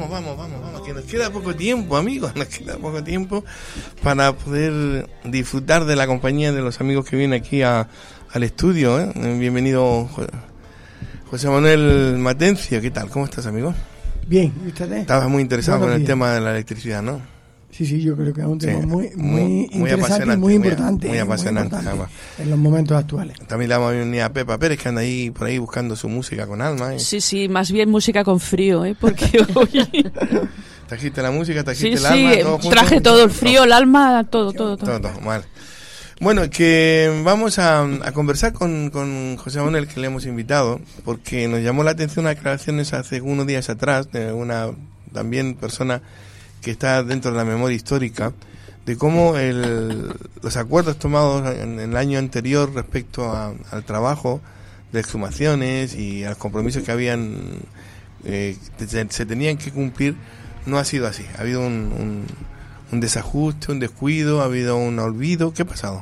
que nos queda poco tiempo, amigos, nos queda poco tiempo para poder disfrutar de la compañía de los amigos que vienen aquí al estudio, ¿eh? Bienvenido, José Manuel Matencio. ¿Qué tal? ¿Cómo estás, amigo? Bien, ¿y ustedes? Estabas muy interesado con el tema de la electricidad, ¿no? Sí, yo creo que es un tema muy interesante y muy importante. Muy apasionante, además, en los momentos actuales. También le vamos a unir a Pepa Pérez, que anda ahí por ahí buscando su música con alma. Sí, más bien música con frío, porque hoy... ¿Trajiste la música, trajiste el alma? Sí, traje todo, el frío, el alma, todo. Vale. Bueno, que vamos a conversar con José Manuel, que le hemos invitado, porque nos llamó la atención unas declaraciones hace unos días atrás de una también persona que está dentro de la memoria histórica, de cómo los acuerdos tomados en el año anterior respecto al trabajo de exhumaciones y a los compromisos que habían se tenían que cumplir, no ha sido así. Ha habido un desajuste, un descuido, ha habido un olvido. ¿Qué ha pasado?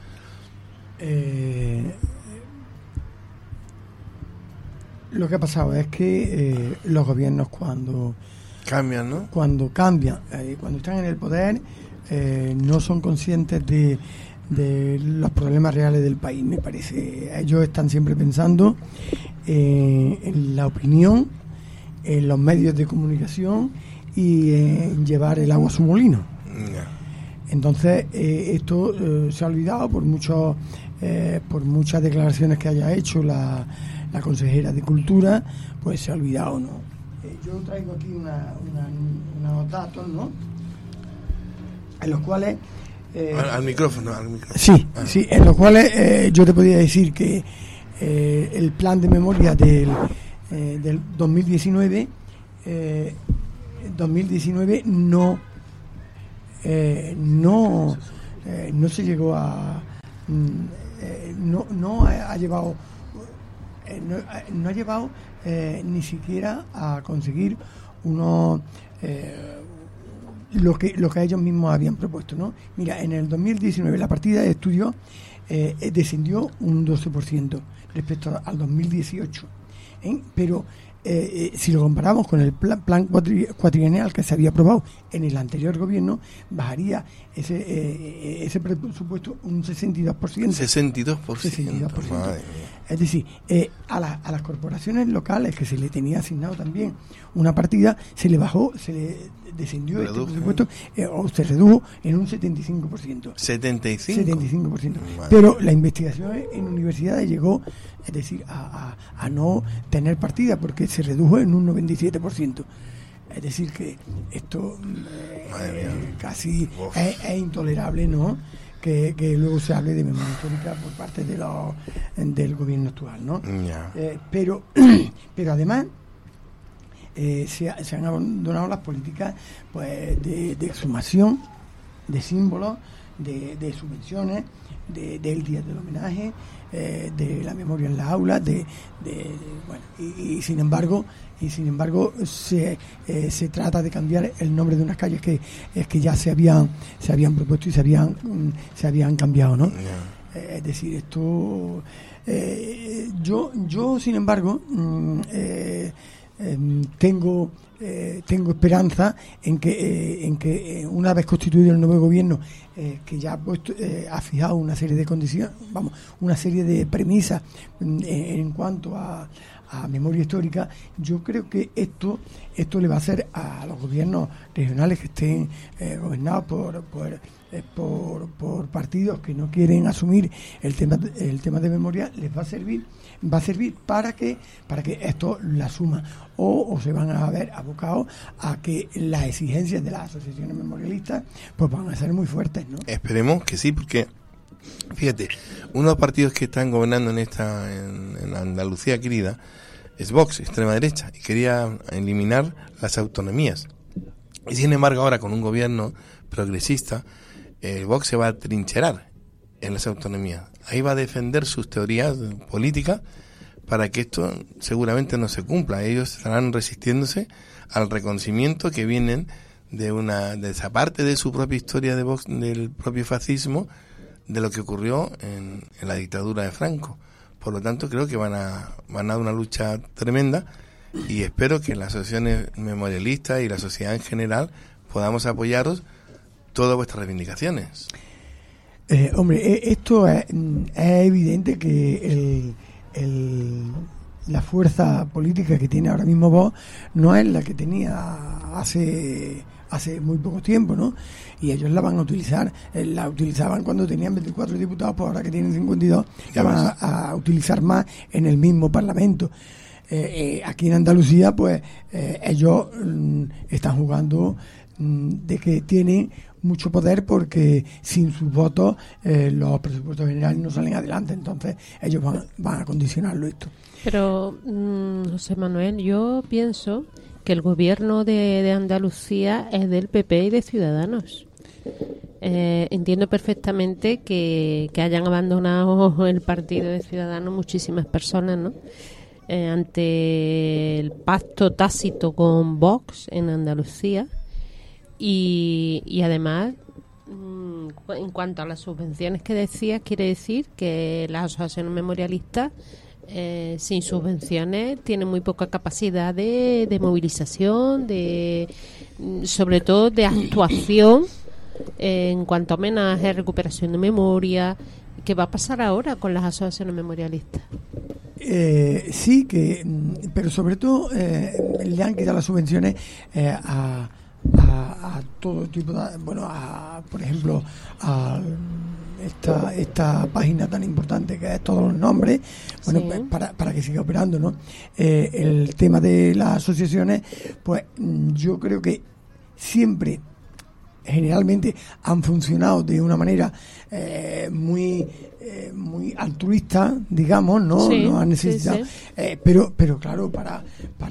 Lo que ha pasado es que los gobiernos cuando cambian, ¿no? Cuando están en el poder, no son conscientes de los problemas reales del país, me parece. Ellos están siempre pensando en la opinión, en los medios de comunicación y en llevar el agua a su molino. Yeah. Entonces, esto se ha olvidado por muchas declaraciones que haya hecho la consejera de Cultura, pues se ha olvidado, ¿no? Yo traigo aquí unos datos, ¿no? En los cuales... al micrófono. Sí, en los cuales yo te podría decir que el plan de memoria del 2019 no se llegó a... no ha llevado ni siquiera a conseguir lo que ellos mismos habían propuesto, ¿no? Mira, en el 2019 la partida de estudios descendió un 12% respecto al 2018, pero si lo comparamos con el plan cuatrienal que se había aprobado en el anterior gobierno, bajaría ese presupuesto un 62%. 62%. Madre. Es decir, a las corporaciones locales que se le tenía asignado también una partida, se le descendió este presupuesto, o se redujo en un 75%. 75%. Madre. Pero la investigación en universidades llegó, es decir, a no tener partida porque se redujo en un 97%. Es decir, que esto casi es intolerable, ¿no? Que luego se hable de memoria histórica por parte del gobierno actual, ¿no? Yeah. Pero además se han abandonado las políticas, pues, de exhumación, de símbolos, de subvenciones, del día del homenaje, de la memoria en las aulas, y sin embargo se trata de cambiar el nombre de unas calles que ya se habían propuesto y se habían cambiado, ¿no? Yeah. Es decir, esto yo sin embargo tengo esperanza en que una vez constituido el nuevo gobierno, que ya ha fijado una serie de condiciones, una serie de premisas en cuanto a memoria histórica, yo creo que esto le va a hacer a los gobiernos regionales que estén gobernados por partidos que no quieren asumir el tema de memoria, les va a servir para que esto la asuma, o se van a ver abocados a que las exigencias de las asociaciones memorialistas pues van a ser muy fuertes, ¿no? Esperemos que sí, porque fíjate, uno de los partidos que están gobernando en Andalucía querida es Vox, extrema derecha, y quería eliminar las autonomías. Y sin embargo ahora con un gobierno progresista, Vox se va a trincherar en las autonomías. Ahí va a defender sus teorías políticas para que esto seguramente no se cumpla. Ellos estarán resistiéndose al reconocimiento que vienen de esa parte de su propia historia de Vox, del propio fascismo, de lo que ocurrió en la dictadura de Franco. Por lo tanto, creo que van a dar una lucha tremenda y espero que las asociaciones memorialistas y la sociedad en general podamos apoyaros todas vuestras reivindicaciones. Hombre, esto es evidente que la fuerza política que tiene ahora mismo Vox no es la que tenía hace muy poco tiempo, ¿no? Y ellos la van a utilizar, la utilizaban cuando tenían 24 diputados, pues ahora que tienen 52 la van a utilizar más en el mismo Parlamento. Aquí en Andalucía, pues ellos están jugando de que tienen mucho poder, porque sin sus votos los presupuestos generales no salen adelante, entonces ellos van a condicionarlo esto. Pero, José Manuel, yo pienso que el gobierno de Andalucía es del PP y de Ciudadanos. Entiendo perfectamente que hayan abandonado el partido de Ciudadanos muchísimas personas, ¿no? Ante el pacto tácito con Vox en Andalucía. Y además, en cuanto a las subvenciones que decías, quiere decir que las asociaciones memorialistas sin subvenciones tienen muy poca capacidad de movilización, sobre todo de actuación en cuanto a homenaje, recuperación de memoria. ¿Qué va a pasar ahora con las asociaciones memorialistas? Sí, pero sobre todo le han quitado las subvenciones a todo tipo de, por ejemplo, a esta página tan importante que es Todos los Nombres, bueno, sí, para que siga operando, ¿no? El tema de las asociaciones, pues yo creo que siempre, generalmente, han funcionado de una manera muy altruista, digamos, ¿no? Sí, no han necesitado, sí. Pero claro, para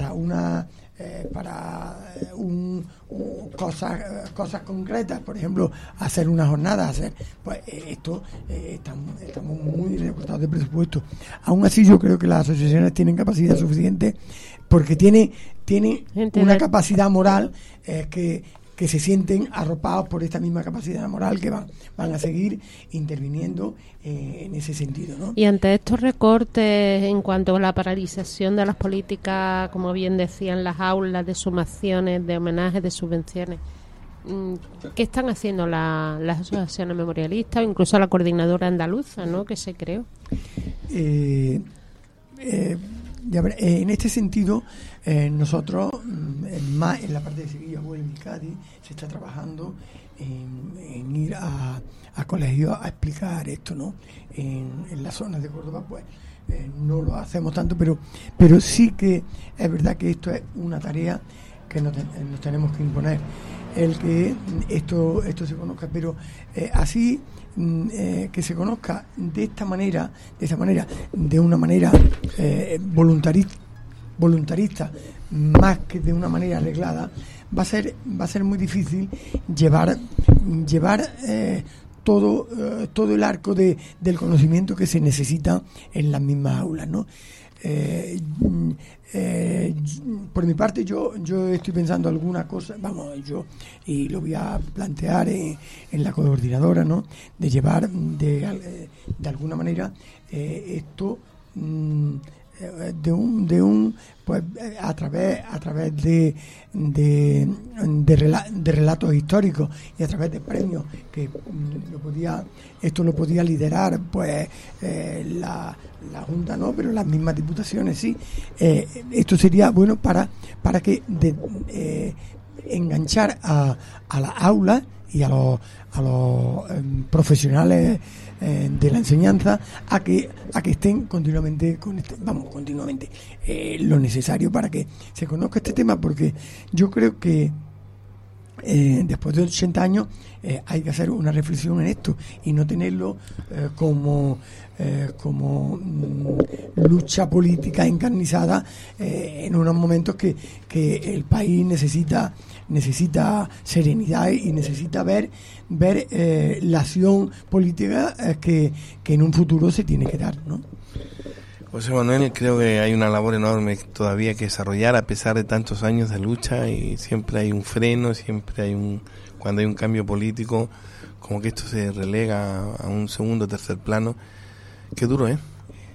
cosas concretas, por ejemplo, hacer una jornada, pues esto estamos muy recortados de presupuesto. Aún así, yo creo que las asociaciones tienen capacidad suficiente, porque tienen una capacidad moral que se sienten arropados por esta misma capacidad moral, que van a seguir interviniendo en ese sentido, ¿no? Y ante estos recortes en cuanto a la paralización de las políticas, como bien decían, las aulas, de sumaciones, de homenajes, de subvenciones, ¿qué están haciendo las asociaciones memorialistas o incluso la coordinadora andaluza, ¿no?, que se creó? En este sentido, nosotros, más en la parte de Sevilla o en Cádiz, se está trabajando en ir a colegios a explicar esto, ¿no? En las zonas de Córdoba, pues no lo hacemos tanto, pero sí que es verdad que esto es una tarea que nos tenemos que imponer, el que esto se conozca, pero así que se conozca de esta manera, de una manera voluntarista, más que de una manera arreglada, va a ser muy difícil llevar todo el arco del conocimiento que se necesita en las mismas aulas, ¿no? Por mi parte, yo estoy pensando alguna cosa, y lo voy a plantear en la coordinadora, ¿no?, de llevar de alguna manera esto pues a través de relatos históricos y a través de premios que esto lo podía liderar pues la Junta, no, pero las mismas diputaciones sí. Esto sería bueno para que enganchar a las aulas y a los profesionales de la enseñanza a que estén continuamente lo necesario para que se conozca este tema, porque yo creo que después de 80 años hay que hacer una reflexión en esto y no tenerlo como lucha política encarnizada en unos momentos que el país necesita serenidad y necesita ver la acción política que en un futuro se tiene que dar, ¿no? José Manuel, creo que hay una labor enorme todavía que desarrollar a pesar de tantos años de lucha, y siempre hay un freno, cuando hay un cambio político, como que esto se relega a un segundo o tercer plano. Qué duro, ¿eh?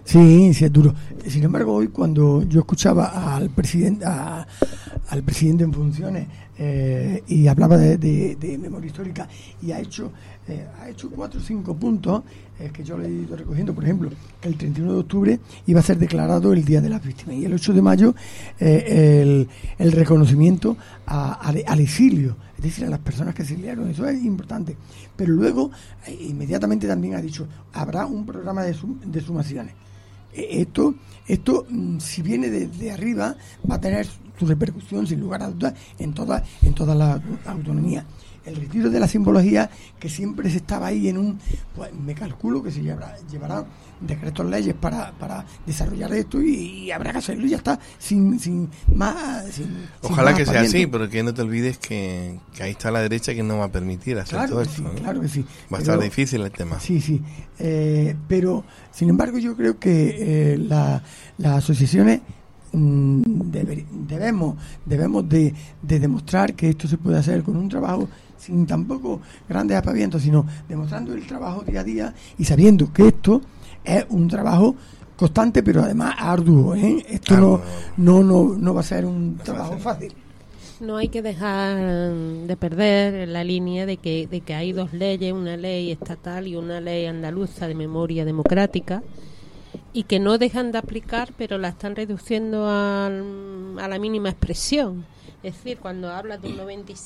Sí, es duro. Sin embargo, hoy cuando yo escuchaba al presidente en funciones y hablaba de memoria histórica y ha hecho 4 o 5 puntos que yo le he ido recogiendo, por ejemplo, que el 31 de octubre iba a ser declarado el Día de las Víctimas y el 8 de mayo el reconocimiento al exilio, es decir, a las personas que exiliaron. Eso es importante. Pero luego, inmediatamente también ha dicho, habrá un programa de sumaciones. Esto si viene de arriba, va a tener su repercusión, sin lugar a dudas, en toda la autonomía. El retiro de la simbología, que siempre se estaba ahí pues me calculo que se llevará decretos, leyes para desarrollar esto y habrá que hacerlo y ya está, sin más. Ojalá que sea así, pero que no te olvides que ahí está la derecha que no va a permitir hacer todo esto. Sí, claro que sí. Va a estar difícil el tema. Sí. Pero, sin embargo, yo creo que las asociaciones debemos de demostrar que esto se puede hacer con un trabajo sin tampoco grandes aspavientos, sino demostrando el trabajo día a día y sabiendo que esto es un trabajo constante, pero además arduo, ¿eh? Esto no va a ser un trabajo fácil. No hay que dejar de perder la línea de que hay 2 leyes, una ley estatal y una ley andaluza de memoria democrática, y que no dejan de aplicar, pero la están reduciendo a la mínima expresión. Es decir, cuando hablas de un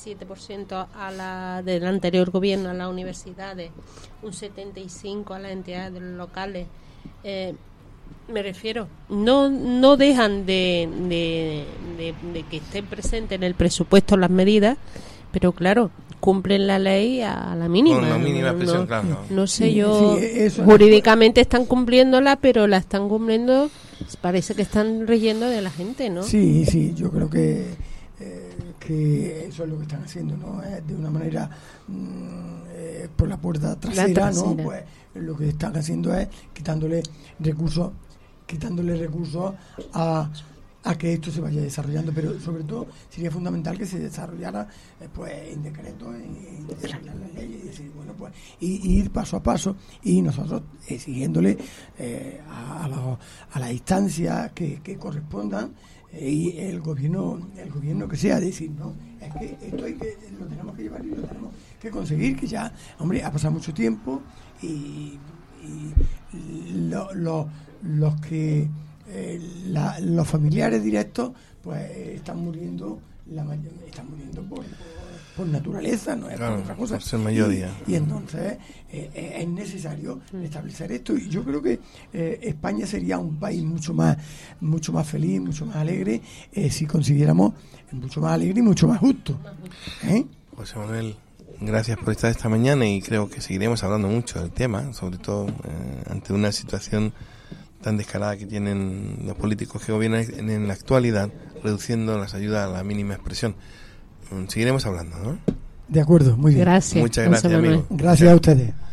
97% del anterior gobierno a las universidades, un 75% a las entidades locales, me refiero, no dejan de que estén presentes en el presupuesto las medidas, pero claro, cumplen la ley a la mínima. Con la mínima expresión, claro. No sé yo, jurídicamente están cumpliéndola, pero la están cumpliendo, parece que están reyendo de la gente, ¿no? Sí, yo creo que eso es lo que están haciendo, ¿no? De una manera por la puerta trasera, ¿no? Pues lo que están haciendo es quitándole recursos a que esto se vaya desarrollando, pero sobre todo sería fundamental que se desarrollara pues en decreto, en desarrollar las leyes y decir, bueno, pues y ir paso a paso y nosotros exigiéndole a las instancias que correspondan y el gobierno que sea, decir, no, es que esto lo tenemos que llevar y lo tenemos que conseguir, que ya, hombre, ha pasado mucho tiempo y los familiares directos pues están muriendo por naturaleza, no es por otra cosa. Por ser mayoría. Y entonces es necesario establecer esto, y yo creo que España sería un país mucho más feliz, mucho más alegre, si consiguiéramos mucho más alegre y mucho más justo. José Manuel, gracias por estar esta mañana, y creo que seguiremos hablando mucho del tema, sobre todo ante una situación tan descarada que tienen los políticos que gobiernan en la actualidad, reduciendo las ayudas a la mínima expresión. Seguiremos hablando, ¿no? De acuerdo, muy bien. Gracias. Muchas gracias, amigo. Gracias a ustedes.